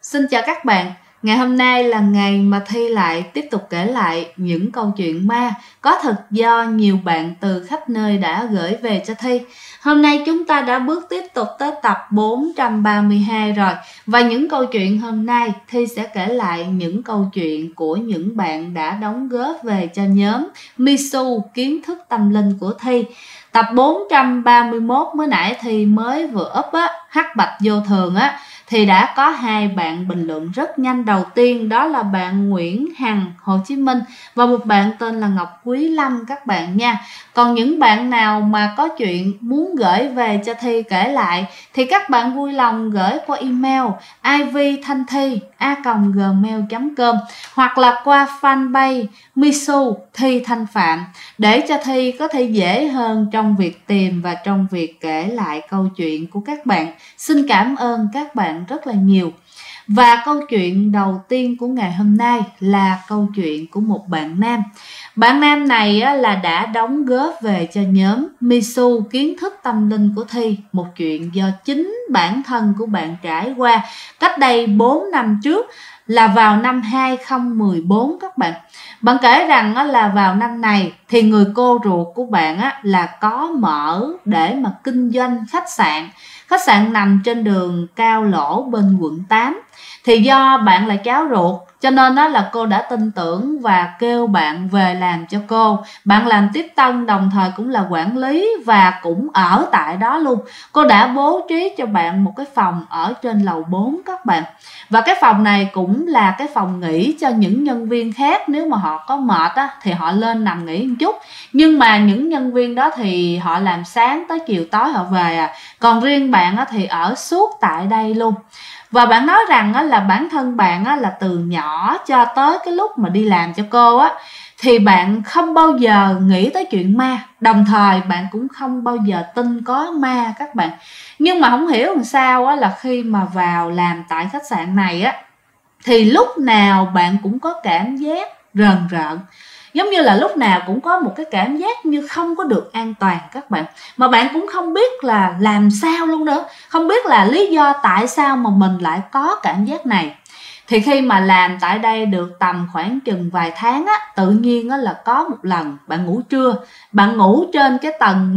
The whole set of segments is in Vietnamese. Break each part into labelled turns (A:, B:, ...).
A: Xin chào các bạn. Ngày hôm nay là ngày mà Thi lại tiếp tục kể lại những câu chuyện ma có thật do nhiều bạn từ khắp nơi đã gửi về cho Thi. Hôm nay chúng ta đã bước tiếp tục tới tập 432 rồi. Và những câu chuyện hôm nay Thi sẽ kể lại những câu chuyện của những bạn đã đóng góp về cho nhóm Misu Kiến thức tâm linh của Thi. Tập 431 mới nãy Thi mới vừa up á, hắc bạch vô thường á, thì đã có hai bạn bình luận rất nhanh. Đầu tiên đó là bạn Nguyễn Hằng Hồ Chí Minh và một bạn tên là Ngọc Quý Lâm các bạn nha. Còn những bạn nào mà có chuyện muốn gửi về cho Thi kể lại thì các bạn vui lòng gửi qua email ivthanthi@gmail.com hoặc là qua fanpage Misu Thi Thanh Phạm để cho Thi có thể dễ hơn trong việc tìm và trong việc kể lại câu chuyện của các bạn. Xin cảm ơn các bạn rất là nhiều. Và câu chuyện đầu tiên của ngày hôm nay là câu chuyện của một bạn nam. Bạn nam này là đã đóng góp về cho nhóm Misu Kiến thức tâm linh của Thi một chuyện do chính bản thân của bạn trải qua cách đây 4 năm trước, là vào năm 2014 các bạn. Bạn kể rằng là vào năm này thì người cô ruột của bạn là có mở để mà kinh doanh khách sạn. Khách sạn nằm trên đường Cao Lỗ bên quận 8. Thì do bạn là cháu ruột cho nên là cô đã tin tưởng và kêu bạn về làm cho cô. Bạn làm tiếp tân đồng thời cũng là quản lý và cũng ở tại đó luôn. Cô đã bố trí cho bạn một cái phòng ở trên lầu 4 các bạn. Và cái phòng này cũng là cái phòng nghỉ cho những nhân viên khác. Nếu mà họ có mệt thì họ lên nằm nghỉ một chút. Nhưng mà những nhân viên đó thì họ làm sáng tới chiều tối họ về Còn riêng bạn thì ở suốt tại đây luôn. Và bạn nói rằng là bản thân bạn là từ nhỏ cho tới cái lúc mà đi làm cho cô thì bạn không bao giờ nghĩ tới chuyện ma. Đồng thời bạn cũng không bao giờ tin có ma các bạn. Nhưng mà không hiểu làm sao là khi mà vào làm tại khách sạn này thì lúc nào bạn cũng có cảm giác rờn rợn. Giống như là lúc nào cũng có một cái cảm giác như không có được an toàn các bạn. Mà bạn cũng không biết là làm sao luôn nữa. Không biết là lý do tại sao mà mình lại có cảm giác này. Thì khi mà làm tại đây được tầm khoảng chừng vài tháng tự nhiên là có một lần bạn ngủ trưa. Bạn ngủ trên cái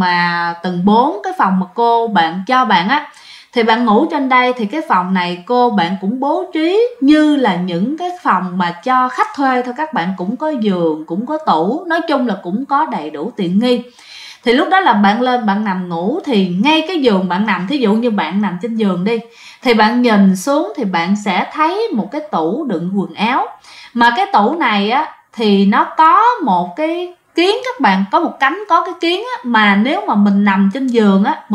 A: tầng 4, cái phòng mà cô bạn cho bạn thì bạn ngủ trên đây. Thì cái phòng này cô bạn cũng bố trí như là những cái phòng mà cho khách thuê thôi các bạn. Cũng có giường, cũng có tủ, nói chung là cũng có đầy đủ tiện nghi. Thì lúc đó là bạn lên bạn nằm ngủ thì ngay cái giường bạn nằm, thí dụ như bạn nằm trên giường đi, thì bạn nhìn xuống thì bạn sẽ thấy một cái tủ đựng quần áo. Mà cái tủ này thì nó có một cái kiến các bạn, có một cánh có cái kiến mà nếu mà mình nằm trên giường mà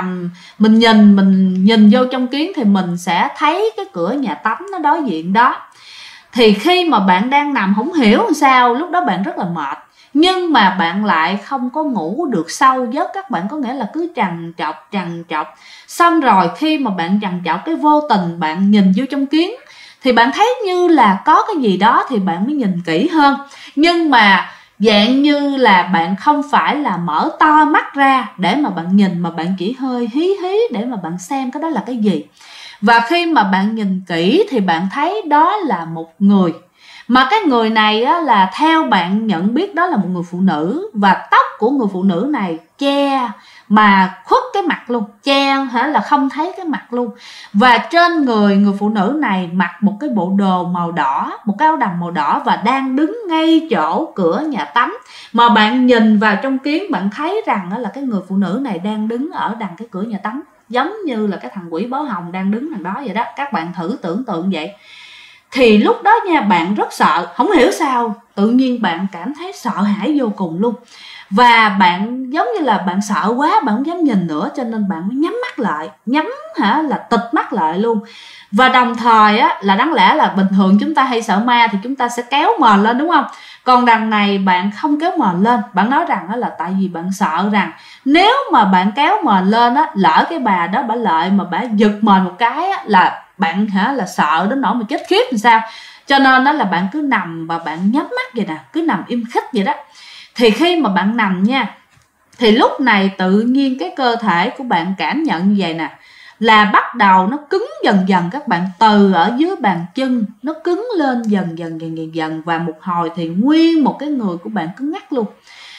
A: mình nhìn vô trong kiến thì mình sẽ thấy cái cửa nhà tắm nó đối diện đó. Thì khi mà bạn đang nằm không hiểu làm sao, lúc đó bạn rất là mệt, nhưng mà bạn lại không có ngủ được sâu giấc các bạn, có nghĩa là cứ trằn trọc. Xong rồi khi mà bạn trằn trọc cái vô tình bạn nhìn vô trong kiến thì bạn thấy như là có cái gì đó thì bạn mới nhìn kỹ hơn. Nhưng mà dạng như là bạn không phải là mở to mắt ra để mà bạn nhìn, mà bạn chỉ hơi hí để mà bạn xem cái đó là cái gì. Và khi mà bạn nhìn kỹ thì bạn thấy đó là một người. Mà cái người này là theo bạn nhận biết đó là một người phụ nữ. Và tóc của người phụ nữ này che mà khuất cái mặt luôn, che là không thấy cái mặt luôn. Và trên người phụ nữ này mặc một cái bộ đồ màu đỏ, một cái áo đầm màu đỏ, và đang đứng ngay chỗ cửa nhà tắm. Mà bạn nhìn vào trong kiến bạn thấy rằng là cái người phụ nữ này đang đứng ở đằng cái cửa nhà tắm, giống như là cái thằng quỷ báo hồng đang đứng đằng đó vậy đó. Các bạn thử tưởng tượng vậy. Thì lúc đó nha, bạn rất sợ, không hiểu sao tự nhiên bạn cảm thấy sợ hãi vô cùng luôn. Và bạn giống như là bạn sợ quá, bạn không dám nhìn nữa, cho nên bạn mới nhắm mắt lại, là tịt mắt lại luôn. Và đồng thời là đáng lẽ là bình thường chúng ta hay sợ ma thì chúng ta sẽ kéo mền lên đúng không? Còn đằng này bạn không kéo mền lên. Bạn nói rằng là tại vì bạn sợ rằng nếu mà bạn kéo mền lên lỡ cái bà đó bả lợi mà bả giật mền một cái là bạn là sợ đến nỗi mà chết khiếp làm sao. Cho nên là bạn cứ nằm và bạn nhắm mắt vậy nè, cứ nằm im khích vậy đó. Thì khi mà bạn nằm nha, thì lúc này tự nhiên cái cơ thể của bạn cảm nhận như vậy nè, là bắt đầu nó cứng dần dần các bạn, từ ở dưới bàn chân nó cứng lên dần dần và một hồi thì nguyên một cái người của bạn cứng ngắc luôn.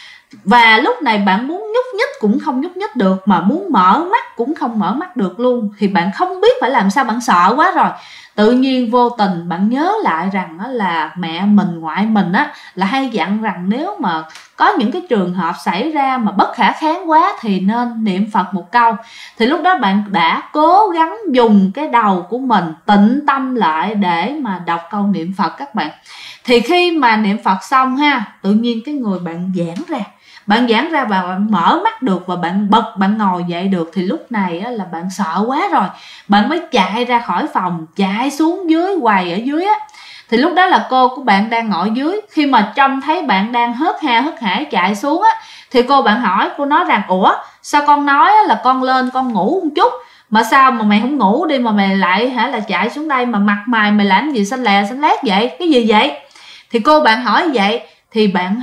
A: Và lúc này bạn muốn nhúc nhích cũng không nhúc nhích được, mà muốn mở mắt cũng không mở mắt được luôn. Thì bạn không biết phải làm sao, bạn sợ quá rồi. Tự nhiên vô tình bạn nhớ lại rằng là mẹ mình, ngoại mình là hay dặn rằng nếu mà có những cái trường hợp xảy ra mà bất khả kháng quá thì nên niệm Phật một câu. Thì lúc đó bạn đã cố gắng dùng cái đầu của mình tịnh tâm lại để mà đọc câu niệm Phật các bạn. Thì khi mà niệm Phật xong tự nhiên cái người bạn giãn ra. Bạn giãn ra và bạn mở mắt được và bạn bật, bạn ngồi dậy được. Thì lúc này là bạn sợ quá rồi, bạn mới chạy ra khỏi phòng, chạy xuống dưới quầy ở dưới Thì lúc đó là cô của bạn đang ngồi dưới. Khi mà trông thấy bạn đang hớt ha hớt hải chạy xuống thì cô bạn hỏi, cô nói rằng ủa sao con nói là con lên con ngủ một chút, mà sao mà mày không ngủ đi mà mày lại là chạy xuống đây, mà mặt mày mày làm gì xanh lè xanh lét vậy, cái gì vậy? Thì cô bạn hỏi vậy. Thì bạn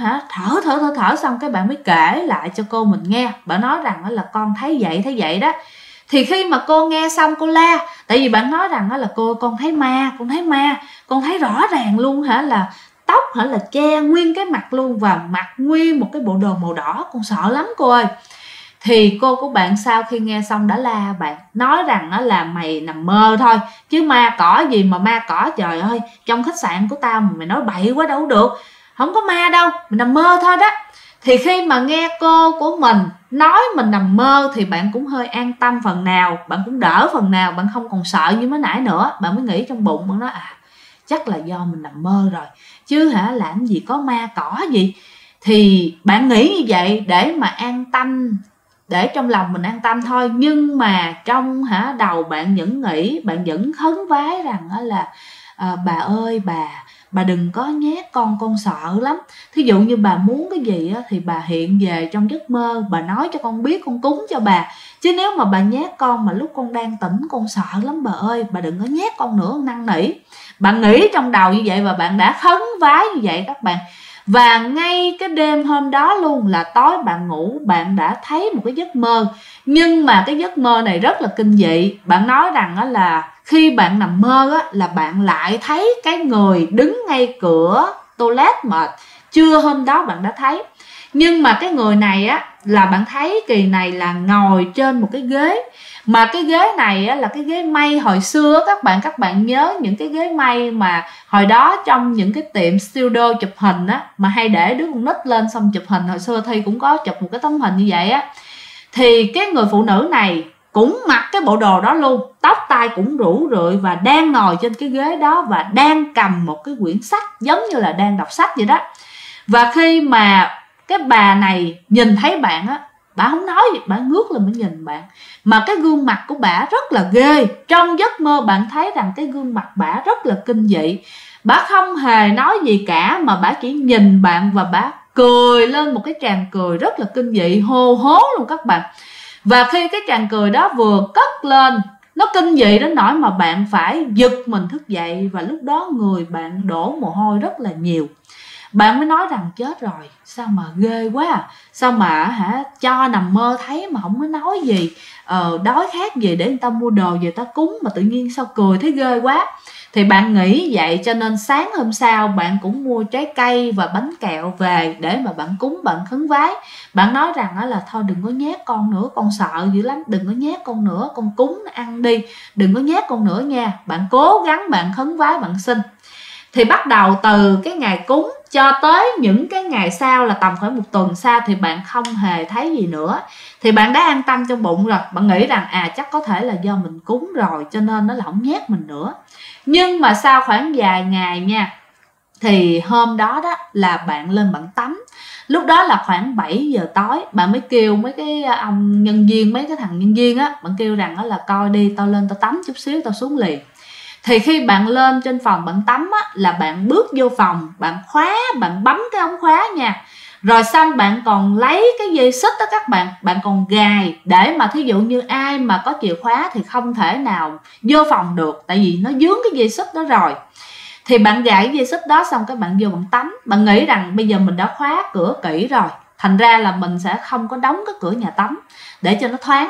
A: thở xong cái bạn mới kể lại cho cô mình nghe. Bạn nói rằng là con thấy vậy đó. Thì khi mà cô nghe xong cô la, tại vì bạn nói rằng là con thấy ma, con thấy rõ ràng luôn là tóc là che nguyên cái mặt luôn, và mặt nguyên một cái bộ đồ màu đỏ, con sợ lắm cô ơi. Thì cô của bạn sau khi nghe xong đã la bạn, nói rằng là mày nằm mơ thôi, chứ ma cỏ gì mà ma cỏ, trời ơi, trong khách sạn của tao mà mày nói bậy quá đâu được, không có ma đâu, mình nằm mơ thôi đó. Thì khi mà nghe cô của mình nói mình nằm mơ thì bạn cũng hơi an tâm phần nào, bạn cũng đỡ phần nào, bạn không còn sợ như mới nãy nữa. Bạn mới nghĩ trong bụng, bạn nói chắc là do mình nằm mơ rồi, chứ làm gì có ma cỏ gì. Thì bạn nghĩ như vậy để mà an tâm, để trong lòng mình an tâm thôi. Nhưng mà trong đầu bạn vẫn nghĩ, bạn vẫn khấn vái rằng là bà ơi, bà đừng có nhát con sợ lắm. Thí dụ như bà muốn cái gì thì bà hiện về trong giấc mơ, bà nói cho con biết, con cúng cho bà. Chứ nếu mà bà nhát con mà lúc con đang tỉnh con sợ lắm bà ơi, bà đừng có nhát con nữa, năn nỉ. Bạn nghĩ trong đầu như vậy và bạn đã khấn vái như vậy các bạn. Và ngay cái đêm hôm đó luôn là tối bạn ngủ, bạn đã thấy một cái giấc mơ. Nhưng mà cái giấc mơ này rất là kinh dị. Bạn nói rằng là khi bạn nằm mơ là bạn lại thấy cái người đứng ngay cửa toilet mà trưa hôm đó bạn đã thấy. Nhưng mà cái người này là bạn thấy kỳ này là ngồi trên một cái ghế. Mà cái ghế này là cái ghế mây hồi xưa các bạn nhớ những cái ghế mây mà hồi đó trong những cái tiệm studio chụp hình mà hay để đứa con nít lên xong chụp hình. Hồi xưa Thi cũng có chụp một cái tấm hình như vậy Thì cái người phụ nữ này cũng mặc cái bộ đồ đó luôn, tóc tai cũng rủ rượi và đang ngồi trên cái ghế đó và đang cầm một cái quyển sách, giống như là đang đọc sách vậy đó. Và khi mà cái bà này nhìn thấy bạn bà không nói gì, bà ngước lên mới nhìn bạn. Mà cái gương mặt của bà rất là ghê. Trong giấc mơ bạn thấy rằng cái gương mặt bà rất là kinh dị. Bà không hề nói gì cả, mà bà chỉ nhìn bạn và bà cười lên một cái tràng cười rất là kinh dị, hô hố luôn các bạn. Và khi cái tràng cười đó vừa cất lên, nó kinh dị đến nỗi mà bạn phải giật mình thức dậy. Và lúc đó người bạn đổ mồ hôi rất là nhiều. Bạn mới nói rằng chết rồi, sao mà ghê quá sao mà cho nằm mơ thấy mà không có nói gì, đói khát gì để người ta mua đồ về ta cúng, mà tự nhiên sao cười thấy ghê quá. Thì bạn nghĩ vậy cho nên sáng hôm sau bạn cũng mua trái cây và bánh kẹo về để mà bạn cúng, bạn khấn vái. Bạn nói rằng là thôi đừng có nhát con nữa, con sợ dữ lắm, đừng có nhát con nữa, con cúng ăn đi, đừng có nhát con nữa nha. Bạn cố gắng bạn khấn vái, bạn xin. Thì bắt đầu từ cái ngày cúng cho tới những cái ngày sau là tầm khoảng 1 tuần sau thì bạn không hề thấy gì nữa. Thì bạn đã an tâm trong bụng rồi. Bạn nghĩ rằng chắc có thể là do mình cúng rồi cho nên nó là không nhát mình nữa. Nhưng mà sau khoảng vài ngày nha, thì hôm đó là bạn lên bạn tắm. Lúc đó là khoảng 7 giờ tối. Bạn mới kêu mấy cái ông nhân viên, mấy cái thằng nhân viên bạn kêu rằng là coi đi, tao lên tao tắm chút xíu tao xuống liền. Thì khi bạn lên trên phòng bạn tắm là bạn bước vô phòng, bạn khóa, bạn bấm cái ống khóa nha. Rồi xong bạn còn lấy cái dây xích đó các bạn, bạn còn gài để mà thí dụ như ai mà có chìa khóa thì không thể nào vô phòng được, tại vì nó dướng cái dây xích đó rồi. Thì bạn gài cái dây xích đó xong cái bạn vô bạn tắm. Bạn nghĩ rằng bây giờ mình đã khóa cửa kỹ rồi, thành ra là mình sẽ không có đóng cái cửa nhà tắm để cho nó thoáng.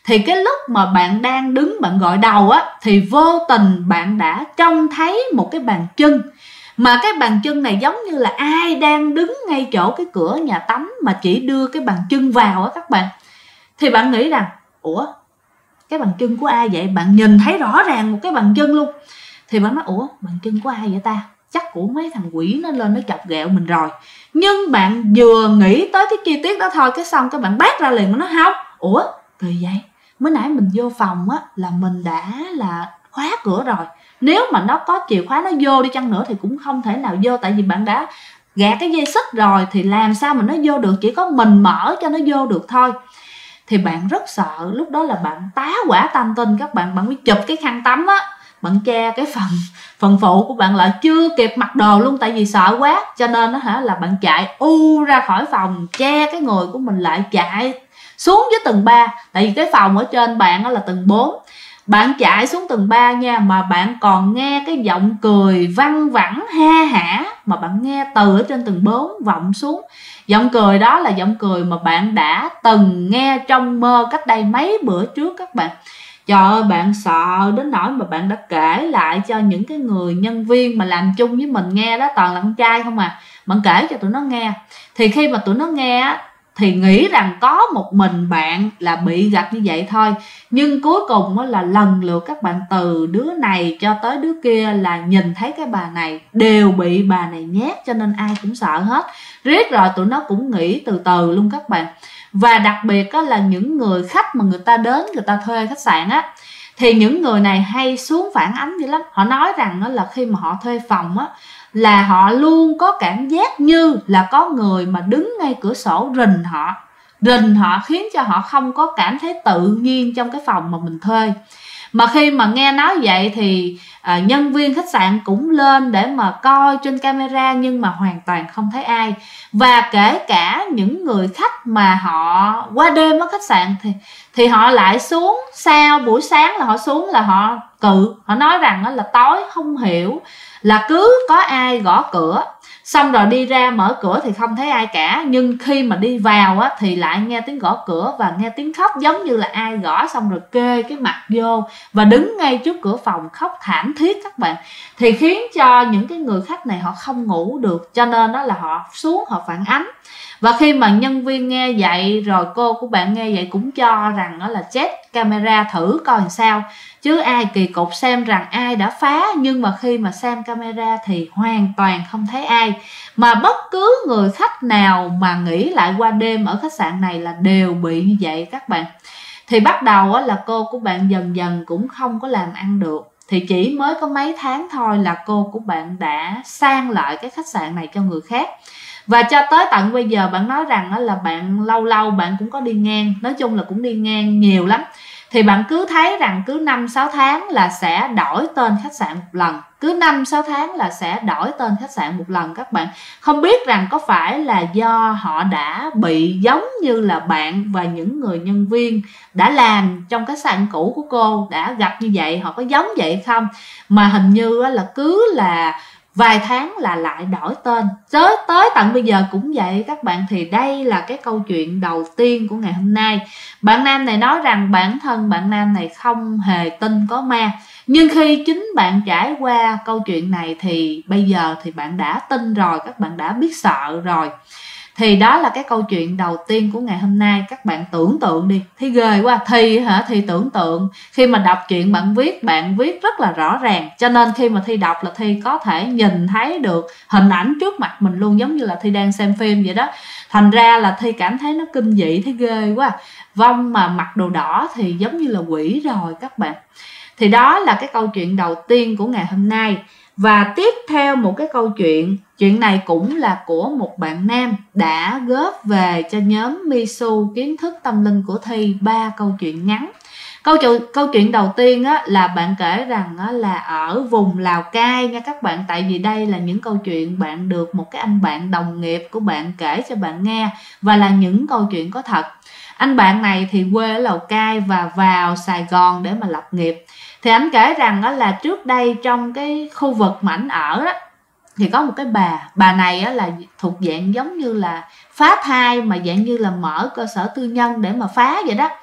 A: Thì cái lúc mà bạn đang đứng bạn gội đầu á, thì vô tình bạn đã trông thấy một cái bàn chân, mà cái bàn chân này giống như là ai đang đứng ngay chỗ cái cửa nhà tắm mà chỉ đưa cái bàn chân vào á các bạn. Thì bạn nghĩ rằng ủa, cái bàn chân của ai vậy? Bạn nhìn thấy rõ ràng một cái bàn chân luôn. Thì bạn nói ủa, bàn chân của ai vậy ta? Chắc của mấy thằng quỷ nó lên nó chọc ghẹo mình rồi. Nhưng bạn vừa nghĩ tới cái chi tiết đó thôi, cái xong các bạn bác ra liền, mà nó không. Ủa, kỳ vậy? Mới nãy mình vô phòng á là mình đã là khóa cửa rồi. Nếu mà nó có chìa khóa nó vô đi chăng nữa thì cũng không thể nào vô, tại vì bạn đã gạt cái dây xích rồi thì làm sao mà nó vô được, chỉ có mình mở cho nó vô được thôi. Thì bạn rất sợ, lúc đó là bạn tá hỏa tâm tinh các bạn. Bạn mới chụp cái khăn tắm á, bạn che cái phần phụ của bạn lại, chưa kịp mặc đồ luôn, tại vì sợ quá. Cho nên nó là bạn chạy ra khỏi phòng, che cái người của mình lại, chạy xuống dưới tầng 3. Tại vì cái phòng ở trên bạn là tầng 4. Bạn chạy xuống tầng 3 nha, mà bạn còn nghe cái giọng cười văng vẳng ha hả, mà bạn nghe từ ở trên tầng 4 vọng xuống. Giọng cười đó là giọng cười mà bạn đã từng nghe trong mơ cách đây mấy bữa trước các bạn. Trời ơi, bạn sợ đến nỗi mà bạn đã kể lại cho những cái người nhân viên mà làm chung với mình nghe đó, toàn là con trai không à. Bạn kể cho tụi nó nghe. Thì khi mà tụi nó nghe á, thì nghĩ rằng có một mình bạn là bị gặp như vậy thôi. Nhưng cuối cùng là lần lượt các bạn từ đứa này cho tới đứa kia là nhìn thấy cái bà này đều bị bà này nhét, cho nên ai cũng sợ hết. Riết rồi tụi nó cũng nghĩ từ từ luôn các bạn. Và đặc biệt là những người khách mà người ta đến, người ta thuê khách sạn á, thì những người này hay xuống phản ánh dữ lắm. Họ nói rằng là khi mà họ thuê phòng á, là họ luôn có cảm giác như là có người mà đứng ngay cửa sổ rình họ, khiến cho họ không có cảm thấy tự nhiên trong cái phòng mà mình thuê. Mà khi mà nghe nói vậy thì nhân viên khách sạn cũng lên để mà coi trên camera, nhưng mà hoàn toàn không thấy ai. Và kể cả những người khách mà họ qua đêm ở khách sạn thì họ lại xuống sau buổi sáng, là họ xuống là họ cự, họ nói rằng là tối không hiểu là cứ có ai gõ cửa, xong rồi đi ra mở cửa thì không thấy ai cả, nhưng khi mà đi vào á thì lại nghe tiếng gõ cửa và nghe tiếng khóc, giống như là ai gõ xong rồi kê cái mặt vô và đứng ngay trước cửa phòng khóc thảm thiết các bạn. Thì khiến cho những cái người khách này họ không ngủ được, cho nên đó là họ xuống họ phản ánh. Và khi mà nhân viên nghe vậy rồi, cô của bạn nghe vậy cũng cho rằng đó là check camera thử coi làm sao, chứ ai kỳ cục xem rằng ai đã phá. Nhưng mà khi mà xem camera thì hoàn toàn không thấy ai, mà bất cứ người khách nào mà nghỉ lại qua đêm ở khách sạn này là đều bị như vậy các bạn. Thì bắt đầu là cô của bạn dần dần cũng không có làm ăn được. Thì chỉ mới có mấy tháng thôi là cô của bạn đã sang lại cái khách sạn này cho người khác. Và cho tới tận bây giờ bạn nói rằng là bạn lâu lâu bạn cũng có đi ngang, nói chung là cũng đi ngang nhiều lắm. Thì bạn cứ thấy rằng cứ 5-6 tháng là sẽ đổi tên khách sạn một lần, cứ 5-6 tháng là sẽ đổi tên khách sạn một lần các bạn. Không biết rằng có phải là do họ đã bị giống như là bạn và những người nhân viên đã làm trong khách sạn cũ của cô đã gặp như vậy, họ có giống vậy không? Mà hình như là cứ là vài tháng là lại đổi tên. Tới tận bây giờ cũng vậy các bạn. Thì đây là cái câu chuyện đầu tiên của ngày hôm nay. Bạn nam này nói rằng bản thân bạn nam này không hề tin có ma, nhưng khi chính bạn trải qua câu chuyện này thì bây giờ thì bạn đã tin rồi, các bạn đã biết sợ rồi. Thì đó là cái câu chuyện đầu tiên của ngày hôm nay. Các bạn tưởng tượng đi, thấy ghê quá. Thì tưởng tượng. Khi mà đọc chuyện bạn viết rất là rõ ràng, cho nên khi mà Thi đọc là Thi có thể nhìn thấy được hình ảnh trước mặt mình luôn, giống như là Thi đang xem phim vậy đó. Thành ra là Thi cảm thấy nó kinh dị, thấy ghê quá. Vong mà mặc đồ đỏ thì giống như là quỷ rồi các bạn. Thì đó là cái câu chuyện đầu tiên của ngày hôm nay. Và tiếp theo một cái câu chuyện, chuyện này cũng là của một bạn nam đã góp về cho nhóm Misu kiến thức tâm linh của Thi 3 câu chuyện ngắn. Câu chuyện đầu tiên là bạn kể rằng là ở vùng Lào Cai nha các bạn. Tại vì đây là những câu chuyện bạn được một cái anh bạn đồng nghiệp của bạn kể cho bạn nghe, và là những câu chuyện có thật. Anh bạn này thì quê ở Lào Cai và vào Sài Gòn để mà lập nghiệp. Thì anh kể rằng là trước đây trong cái khu vực mà anh ở đó, thì có một cái bà này là thuộc dạng giống như là phá thai, mà dạng như là mở cơ sở tư nhân để mà phá vậy đó.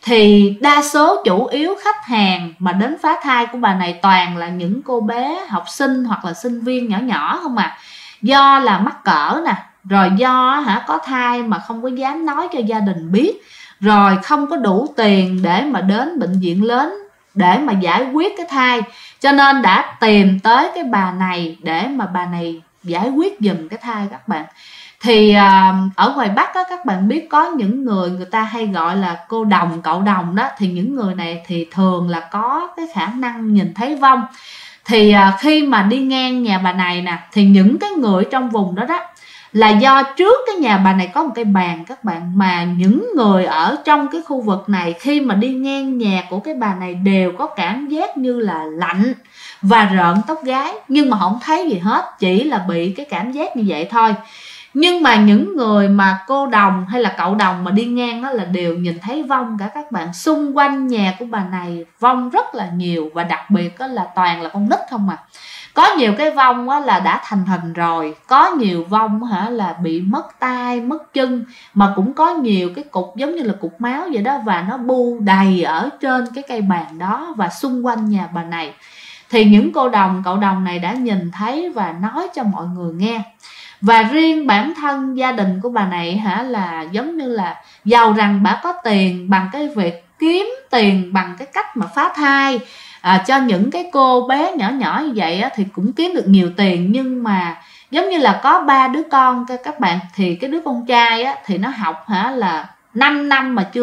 A: Thì đa số chủ yếu khách hàng mà đến phá thai của bà này toàn là những cô bé học sinh hoặc là sinh viên nhỏ nhỏ không à. Do là mắc cỡ nè, rồi do có thai mà không có dám nói cho gia đình biết, rồi không có đủ tiền để mà đến bệnh viện lớn để mà giải quyết cái thai, cho nên đã tìm tới cái bà này để mà bà này giải quyết giùm cái thai các bạn. Thì ở ngoài Bắc á, các bạn biết có những người ta hay gọi là cô đồng, cậu đồng đó. Thì những người này thì thường là có cái khả năng nhìn thấy vong. Thì khi mà đi ngang nhà bà này nè, thì những cái người trong vùng đó là do trước cái nhà bà này có một cái bàn các bạn, mà những người ở trong cái khu vực này khi mà đi ngang nhà của cái bà này đều có cảm giác như là lạnh và rợn tóc gáy, nhưng mà không thấy gì hết, chỉ là bị cái cảm giác như vậy thôi. Nhưng mà những người mà cô đồng hay là cậu đồng mà đi ngang đó là đều nhìn thấy vong cả các bạn. Xung quanh nhà của bà này vong rất là nhiều, và đặc biệt đó là toàn là con nít không à. Có nhiều cái vong là đã thành hình rồi, có nhiều vong là bị mất tay, mất chân, mà cũng có nhiều cái cục giống như là cục máu vậy đó, và nó bu đầy ở trên cái cây bàn đó và xung quanh nhà bà này. Thì những cô đồng, cậu đồng này đã nhìn thấy và nói cho mọi người nghe. Và riêng bản thân gia đình của bà này là giống như là giàu rằng bà có tiền bằng cái việc kiếm tiền bằng cái cách mà phá thai cho những cái cô bé nhỏ nhỏ như vậy thì cũng kiếm được nhiều tiền. Nhưng mà giống như là có 3 đứa con các bạn, thì cái đứa con trai thì nó học là 5 năm mà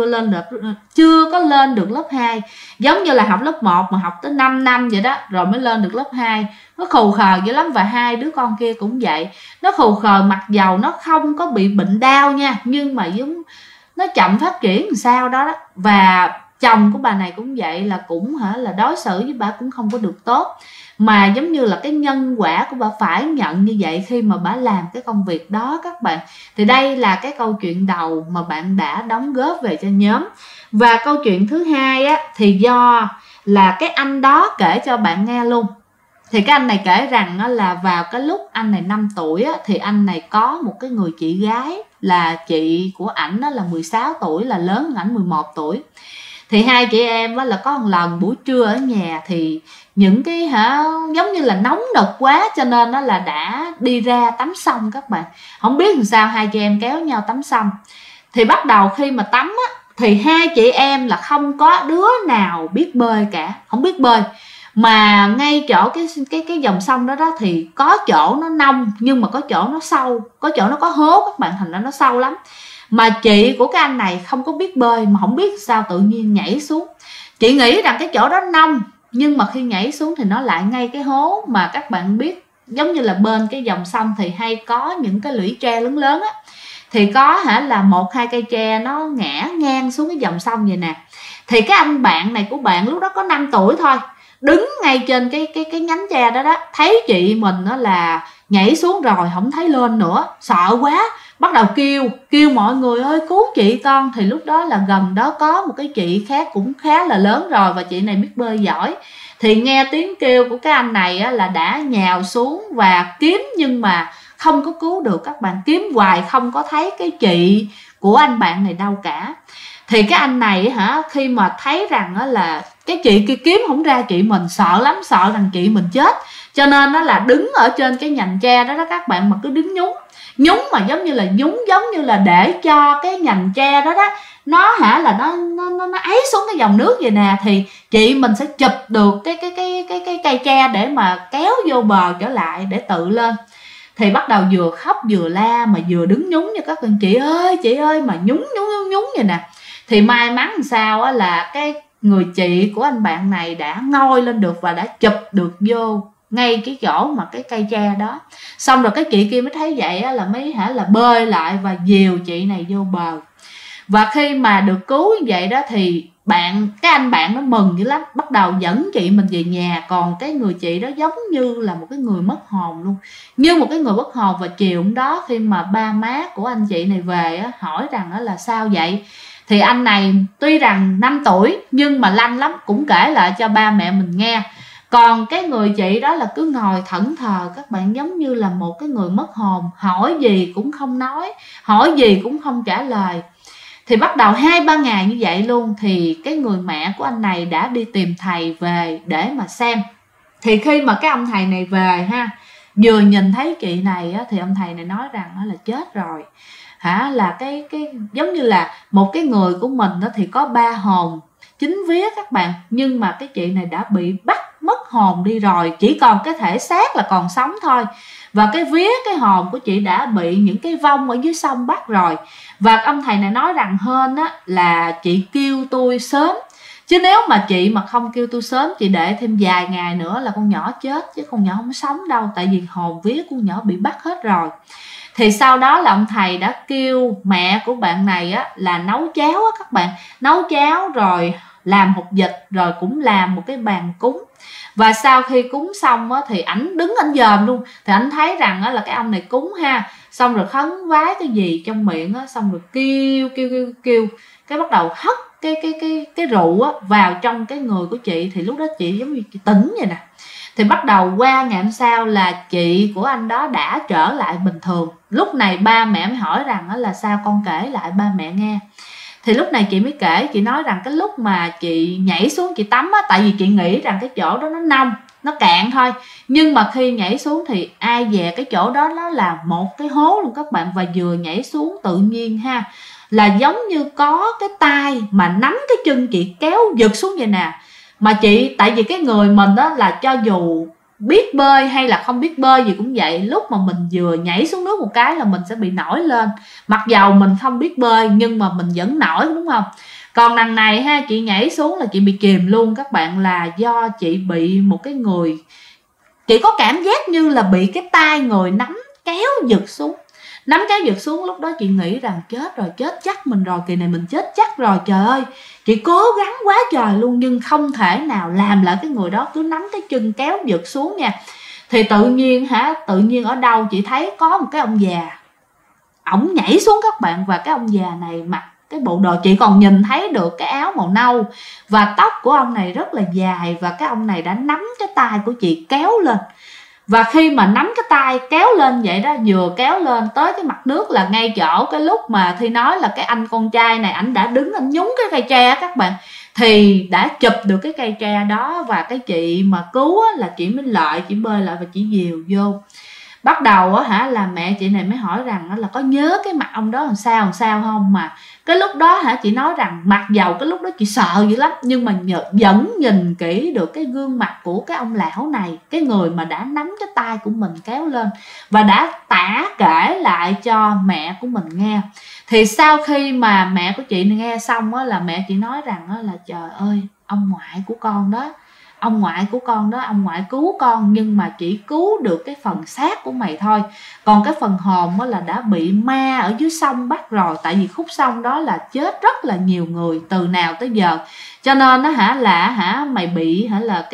A: chưa có lên được lớp 2. Giống như là học lớp 1 mà học tới 5 năm vậy đó rồi mới lên được lớp 2. Nó khù khờ dữ lắm. Và 2 đứa con kia cũng vậy, nó khù khờ, mặc dầu nó không có bị bệnh đau nha, nhưng mà giống nó chậm phát triển làm sao đó. Và chồng của bà này cũng vậy, là cũng là đối xử với bà cũng không có được tốt, mà giống như là cái nhân quả của bà phải nhận như vậy khi mà bà làm cái công việc đó các bạn. Thì đây là cái câu chuyện đầu mà bạn đã đóng góp về cho nhóm. Và câu chuyện thứ hai thì do là cái anh đó kể cho bạn nghe luôn. Thì cái anh này kể rằng là vào cái lúc anh này 5 tuổi thì anh này có một cái người chị gái, là chị của ảnh là 16 tuổi, là lớn hơn ảnh 11 tuổi. Thì hai chị em là có một lần buổi trưa ở nhà, thì những cái giống như là nóng nực quá, cho nên là đã đi ra tắm sông các bạn. Không biết làm sao hai chị em kéo nhau tắm sông. Thì bắt đầu khi mà tắm thì hai chị em là không có đứa nào biết bơi cả, không biết bơi. Mà ngay chỗ cái dòng sông đó thì có chỗ nó nông, nhưng mà có chỗ nó sâu, có chỗ nó có hố các bạn, thành ra nó sâu lắm. Mà chị của cái anh này không có biết bơi, mà không biết sao tự nhiên nhảy xuống. Chị nghĩ rằng cái chỗ đó nông, nhưng mà khi nhảy xuống thì nó lại ngay cái hố. Mà các bạn biết giống như là bên cái dòng sông thì hay có những cái lũy tre lớn lớn thì có là 1-2 cây tre nó ngã ngang xuống cái dòng sông vậy nè. Thì cái anh bạn này của bạn lúc đó có 5 tuổi thôi, đứng ngay trên cái nhánh tre đó thấy chị mình là nhảy xuống rồi không thấy lên nữa, sợ quá, bắt đầu kêu mọi người ơi cứu chị con. Thì lúc đó là gần đó có một cái chị khác cũng khá là lớn rồi, và chị này biết bơi giỏi. Thì nghe tiếng kêu của cái anh này là đã nhào xuống và kiếm, nhưng mà không có cứu được các bạn. Kiếm hoài không có thấy cái chị của anh bạn này đâu cả. Thì cái anh này khi mà thấy rằng là cái chị kia kiếm không ra chị mình, sợ lắm, sợ rằng chị mình chết, cho nên nó là đứng ở trên cái nhành tre đó các bạn, mà cứ đứng nhúng mà giống như là để cho cái nhành tre đó nó nó ấy xuống cái dòng nước vậy nè, thì chị mình sẽ chụp được cái cây tre để mà kéo vô bờ trở lại để tự lên. Thì bắt đầu vừa khóc vừa la mà vừa đứng nhúng như các bạn, chị ơi mà nhúng vậy nè. Thì may mắn làm sao là cái người chị của anh bạn này đã ngoi lên được và đã chụp được vô ngay cái chỗ mà cái cây tre đó. Xong rồi cái chị kia mới thấy vậy là mới là bơi lại và dìu chị này vô bờ. Và khi mà được cứu như vậy đó thì cái anh bạn nó mừng dữ lắm, bắt đầu dẫn chị mình về nhà. Còn cái người chị đó giống như là một cái người mất hồn luôn, như một cái người mất hồn. Và chiều hôm đó khi mà ba má của anh chị này về hỏi rằng là sao vậy, thì anh này tuy rằng 5 tuổi nhưng mà lanh lắm, cũng kể lại cho ba mẹ mình nghe. Còn cái người chị đó là cứ ngồi thẫn thờ các bạn, giống như là một cái người mất hồn, hỏi gì cũng không nói, hỏi gì cũng không trả lời. Thì bắt đầu 2-3 ngày như vậy luôn, thì cái người mẹ của anh này đã đi tìm thầy về để mà xem. Thì khi mà cái ông thầy này về ha, vừa nhìn thấy chị này á, thì ông thầy này nói rằng là chết rồi hả, là cái giống như là một cái người của mình đó thì có 3 hồn chính vía các bạn, nhưng mà cái chị này đã bị bắt mất hồn đi rồi, chỉ còn cái thể xác là còn sống thôi. Và cái vía, cái hồn của chị đã bị những cái vong ở dưới sông bắt rồi. Và ông thầy này nói rằng hên á là chị kêu tôi sớm, chứ nếu mà chị mà không kêu tôi sớm, chị để thêm vài ngày nữa là con nhỏ chết, chứ con nhỏ không sống đâu, tại vì hồn vía của con nhỏ bị bắt hết rồi. Thì sau đó là ông thầy đã kêu mẹ của bạn này á là nấu cháo á các bạn, nấu cháo rồi làm hột vịt, rồi cũng làm một cái bàn cúng. Và sau khi cúng xong á, thì ảnh đứng ảnh dòm luôn, thì ảnh thấy rằng á, là cái ông này cúng ha, xong rồi khấn vái cái gì trong miệng á, xong rồi kêu cái bắt đầu hất cái rượu á vào trong cái người của chị. Thì lúc đó chị giống như chị tỉnh vậy nè. Thì bắt đầu qua ngày hôm sau là chị của anh đó đã trở lại bình thường. Lúc này ba mẹ mới hỏi rằng là sao, con kể lại ba mẹ nghe. Thì lúc này chị mới kể, chị nói rằng cái lúc mà chị nhảy xuống chị tắm á, tại vì chị nghĩ rằng cái chỗ đó nó nông, nó cạn thôi, nhưng mà khi nhảy xuống thì ai dè cái chỗ đó nó là một cái hố luôn các bạn. Và vừa nhảy xuống tự nhiên ha, là giống như có cái tay mà nắm cái chân chị kéo giật xuống vậy nè. Mà chị, tại vì cái người mình đó là cho dù biết bơi hay là không biết bơi gì cũng vậy, lúc mà mình vừa nhảy xuống nước một cái là mình sẽ bị nổi lên, mặc dầu mình không biết bơi nhưng mà mình vẫn nổi, đúng không? Còn đằng này ha, chị nhảy xuống là chị bị chìm luôn các bạn, là do chị bị một cái người, chị có cảm giác như là bị cái tay người nắm kéo giật xuống. Nắm kéo giật xuống, lúc đó chị nghĩ rằng chết rồi, chết chắc mình rồi, kỳ này mình chết chắc rồi. Trời ơi, chị cố gắng quá trời luôn nhưng không thể nào làm lại cái người đó, cứ nắm cái chân kéo giật xuống nha. Thì tự nhiên ở đâu chị thấy có một cái ông già, ổng nhảy xuống các bạn. Và cái ông già này mặc cái bộ đồ, chị còn nhìn thấy được cái áo màu nâu, và tóc của ông này rất là dài. Và cái ông này đã nắm cái tay của chị kéo lên. Và khi mà nắm cái tay kéo lên vậy đó, vừa kéo lên tới cái mặt nước là ngay chỗ cái lúc mà Thi nói là cái anh con trai này ảnh đã đứng, anh nhúng cái cây tre các bạn, thì đã chụp được cái cây tre đó. Và cái chị mà cứu là chị mới lại, chị bơi lại và chị dìu vô. Bắt đầu là mẹ chị này mới hỏi rằng là có nhớ cái mặt ông đó làm sao không. Mà cái lúc đó chị nói rằng mặc dầu cái lúc đó chị sợ dữ lắm, nhưng mà vẫn nhìn kỹ được cái gương mặt của cái ông lão này, cái người mà đã nắm cái tay của mình kéo lên, và đã tả kể lại cho mẹ của mình nghe. Thì sau khi mà mẹ của chị nghe xong là mẹ chị nói rằng là trời ơi, ông ngoại của con đó, ông ngoại cứu con, nhưng mà chỉ cứu được cái phần xác của mày thôi, còn cái phần hồn là đã bị ma ở dưới sông bắt rồi. Tại vì khúc sông đó là chết rất là nhiều người từ nào tới giờ, cho nên mày bị là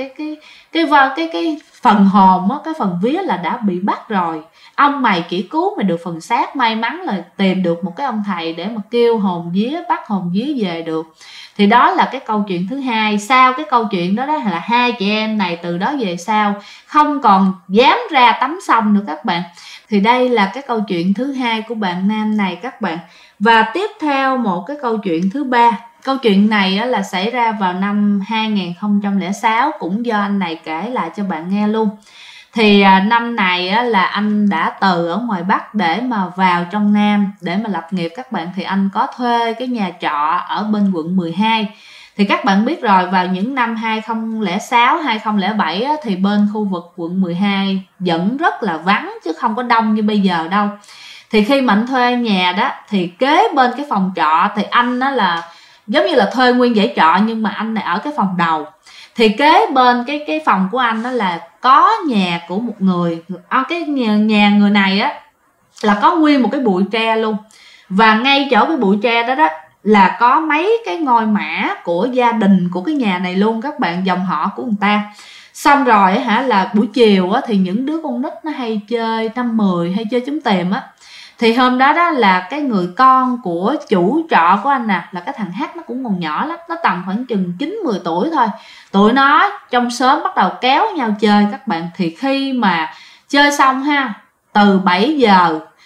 A: cái phần hồn cái phần vía là đã bị bắt rồi. Ông mày chỉ cứu mày được phần xác, may mắn là tìm được một cái ông thầy để mà kêu hồn vía, bắt hồn vía về được. Thì đó là cái câu chuyện thứ hai. Sau cái câu chuyện đó là hai chị em này từ đó về sau không còn dám ra tắm sông nữa các bạn. Thì đây là cái câu chuyện thứ hai của bạn nam này các bạn. Và tiếp theo một cái câu chuyện thứ ba. Câu chuyện này là xảy ra vào năm 2006, cũng do anh này kể lại cho bạn nghe luôn. Thì năm này là anh đã từ ở ngoài Bắc để mà vào trong Nam để mà lập nghiệp các bạn. Thì anh có thuê cái nhà trọ ở bên quận 12. Thì các bạn biết rồi, vào những năm 2006, 2007 thì bên khu vực quận 12 vẫn rất là vắng chứ không có đông như bây giờ đâu. Thì khi mà anh thuê nhà đó thì kế bên cái phòng trọ thì anh là giống như là thuê nguyên dãy trọ, nhưng mà anh này ở cái phòng đầu. Thì kế bên cái phòng của anh đó là có nhà của một người, cái nhà người này là có nguyên một cái bụi tre luôn. Và ngay chỗ cái bụi tre đó là có mấy cái ngôi mã của gia đình của cái nhà này luôn các bạn, dòng họ của người ta. Xong rồi là buổi chiều thì những đứa con nít nó hay chơi năm 10 hay chơi trốn tìm Thì hôm đó là cái người con của chủ trọ của anh là cái thằng H, nó cũng còn nhỏ lắm, nó tầm khoảng chừng 9-10 tuổi thôi. Tụi nó trong xóm bắt đầu kéo nhau chơi các bạn. Thì khi mà chơi xong từ 7 giờ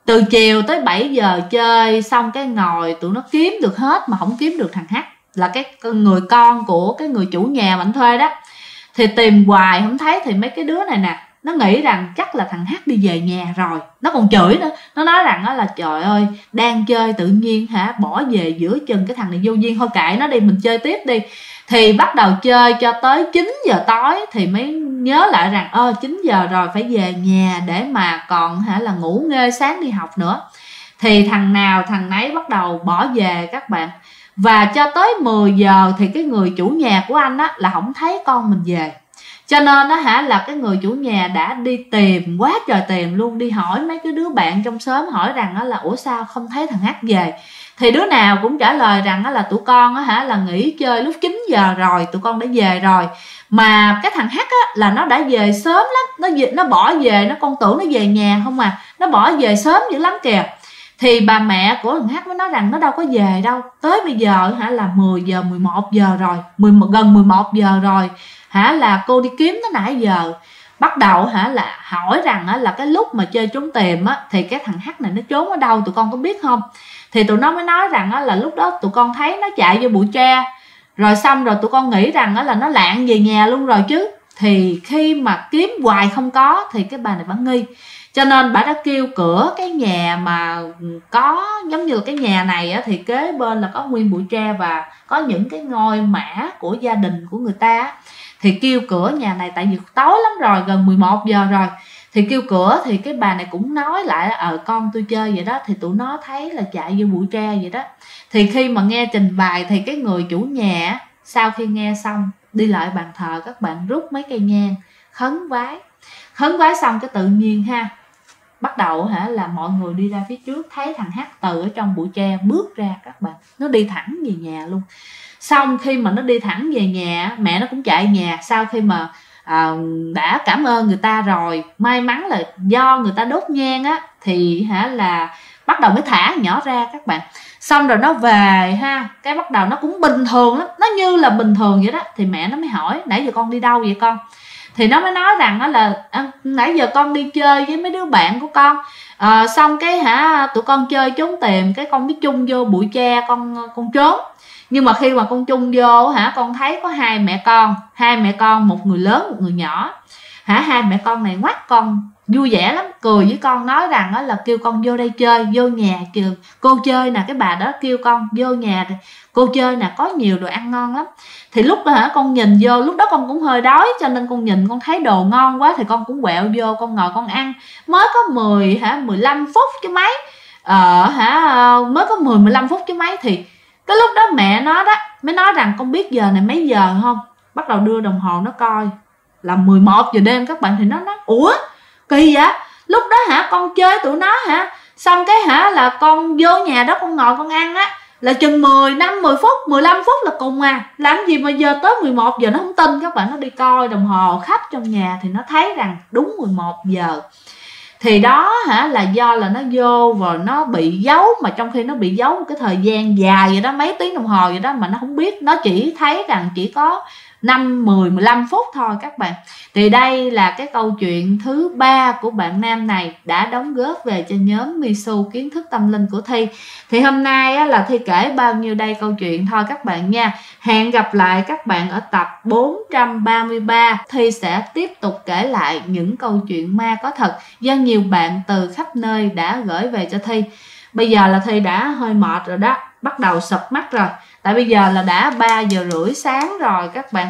A: từ chiều tới 7 giờ chơi xong cái ngồi tụi nó kiếm được hết mà không kiếm được thằng H, là cái người con của cái người chủ nhà mà anh thuê đó. Thì tìm hoài không thấy, thì mấy cái đứa này nè nó nghĩ rằng chắc là thằng H đi về nhà rồi, nó còn chửi nữa, nó nói rằng là trời ơi đang chơi tự nhiên bỏ về giữa chừng, cái thằng này vô duyên, thôi kệ nó đi, mình chơi tiếp đi. Thì bắt đầu chơi cho tới 9 giờ tối thì mới nhớ lại rằng 9 giờ rồi phải về nhà để mà còn là ngủ nghê sáng đi học nữa. Thì thằng nào thằng nấy bắt đầu bỏ về các bạn. Và cho tới 10 giờ thì cái người chủ nhà của anh là không thấy con mình về. Cho nên là cái người chủ nhà đã đi tìm quá trời tìm luôn, đi hỏi mấy cái đứa bạn trong xóm, hỏi rằng là ủa sao không thấy thằng H về. Thì đứa nào cũng trả lời rằng là tụi con là nghỉ chơi lúc 9 giờ rồi, tụi con đã về rồi. Mà cái thằng H là nó đã về sớm lắm, nó bỏ về, nó con tưởng nó về nhà không à, nó bỏ về sớm dữ lắm kìa. Thì bà mẹ của thằng H mới nói rằng nó đâu có về đâu, tới bây giờ là 10 giờ 11 giờ rồi, gần 11 giờ rồi là cô đi kiếm nó nãy giờ. Bắt đầu là hỏi rằng là cái lúc mà chơi trốn tìm thì cái thằng H này nó trốn ở đâu, tụi con có biết không? Thì tụi nó mới nói rằng là lúc đó tụi con thấy nó chạy vô bụi tre, rồi xong rồi tụi con nghĩ rằng là nó lạng về nhà luôn rồi chứ. Thì khi mà kiếm hoài không có thì cái bà này bà nghi, cho nên bà đã kêu cửa cái nhà mà có giống như là cái nhà này thì kế bên là có nguyên bụi tre và có những cái ngôi mã của gia đình của người ta. Thì kêu cửa nhà này, tại vì tối lắm rồi, gần 11 giờ rồi, thì kêu cửa thì cái bà này cũng nói lại con tôi chơi vậy đó, thì tụi nó thấy là chạy vô bụi tre vậy đó. Thì khi mà nghe trình bày thì cái người chủ nhà sau khi nghe xong đi lại bàn thờ các bạn, rút mấy cây nhang khấn vái xong cái tự nhiên bắt đầu là mọi người đi ra phía trước, thấy thằng H từ ở trong bụi tre bước ra các bạn, nó đi thẳng về nhà luôn. Xong khi mà nó đi thẳng về nhà, mẹ nó cũng chạy nhà, sau khi mà đã cảm ơn người ta rồi, may mắn là do người ta đốt nhang thì là bắt đầu mới thả nhỏ ra các bạn. Xong rồi nó về cái bắt đầu nó cũng bình thường lắm, nó như là bình thường vậy đó. Thì mẹ nó mới hỏi nãy giờ con đi đâu vậy con? Thì nó mới nói rằng là nãy giờ con đi chơi với mấy đứa bạn của con, xong cái tụi con chơi trốn tìm, cái con mới chung vô bụi tre con trốn. Nhưng mà khi mà con chung vô con thấy có hai mẹ con, một người lớn một người nhỏ. Hai mẹ con này ngoắt con vui vẻ lắm, cười với con, nói rằng là kêu con vô đây chơi, vô nhà kêu cô chơi nè, cái bà đó kêu con vô nhà cô chơi nè, có nhiều đồ ăn ngon lắm. Thì lúc đó con nhìn vô, lúc đó con cũng hơi đói, cho nên con nhìn con thấy đồ ngon quá thì con cũng quẹo vô con ngồi con ăn. Mới có 15 phút chứ mấy, mới có 15 phút chứ mấy. Thì cái lúc đó mẹ nó đó mới nói rằng con biết giờ này mấy giờ không? Bắt đầu đưa đồng hồ nó coi là 11 giờ đêm các bạn. Thì nó nói ủa kỳ vậy, lúc đó con chơi tụi nó xong cái là con vô nhà đó con ngồi con ăn là chừng 10 phút 15 phút là cùng làm gì mà giờ tới 11 giờ nó không tin các bạn. Nó đi coi đồng hồ khắp trong nhà thì nó thấy rằng đúng 11 giờ. Thì đó là do là nó vô và nó bị giấu, mà trong khi nó bị giấu một cái thời gian dài vậy đó, mấy tiếng đồng hồ vậy đó, mà nó không biết, nó chỉ thấy rằng chỉ có 5, 10, 15 phút thôi các bạn. Thì đây là cái câu chuyện thứ 3 của bạn nam này đã đóng góp về cho nhóm Misu kiến thức tâm linh của Thi. Thì hôm nay là Thi kể bao nhiêu đây câu chuyện thôi các bạn nha. Hẹn gặp lại các bạn ở tập 433. Thi sẽ tiếp tục kể lại những câu chuyện ma có thật do nhiều bạn từ khắp nơi đã gửi về cho Thi. Bây giờ là Thi đã hơi mệt rồi đó, bắt đầu sụp mắt rồi. Tại bây giờ là đã 3 giờ rưỡi sáng rồi các bạn,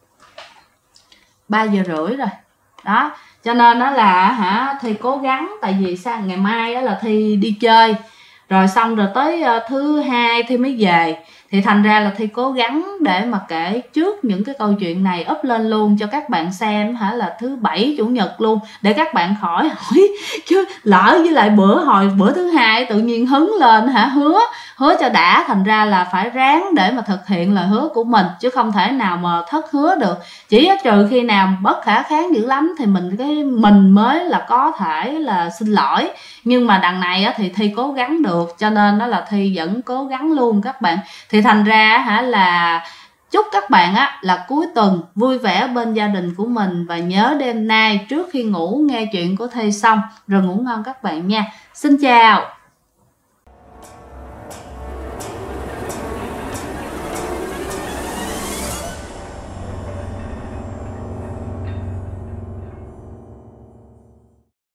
A: 3 giờ rưỡi rồi đó. Cho nên đó là Thi cố gắng, tại vì sang ngày mai đó là Thi đi chơi, rồi xong rồi tới thứ hai Thi mới về. Thì thành ra là Thi cố gắng để mà kể trước những cái câu chuyện này up lên luôn cho các bạn xem là thứ Bảy Chủ nhật luôn, để các bạn khỏi hỏi chứ lỡ với lại bữa thứ hai tự nhiên hứng lên hứa cho đã. Thành ra là phải ráng để mà thực hiện lời hứa của mình, chứ không thể nào mà thất hứa được. Chỉ trừ khi nào bất khả kháng dữ lắm thì mình mới là có thể là xin lỗi. Nhưng mà đằng này thì Thi cố gắng được, cho nên đó là Thi vẫn cố gắng luôn các bạn. Thì thành ra là Chúc các bạn là cuối tuần vui vẻ bên gia đình của mình, và nhớ đêm nay trước khi ngủ nghe chuyện của Thi xong rồi ngủ ngon các bạn nha. Xin chào.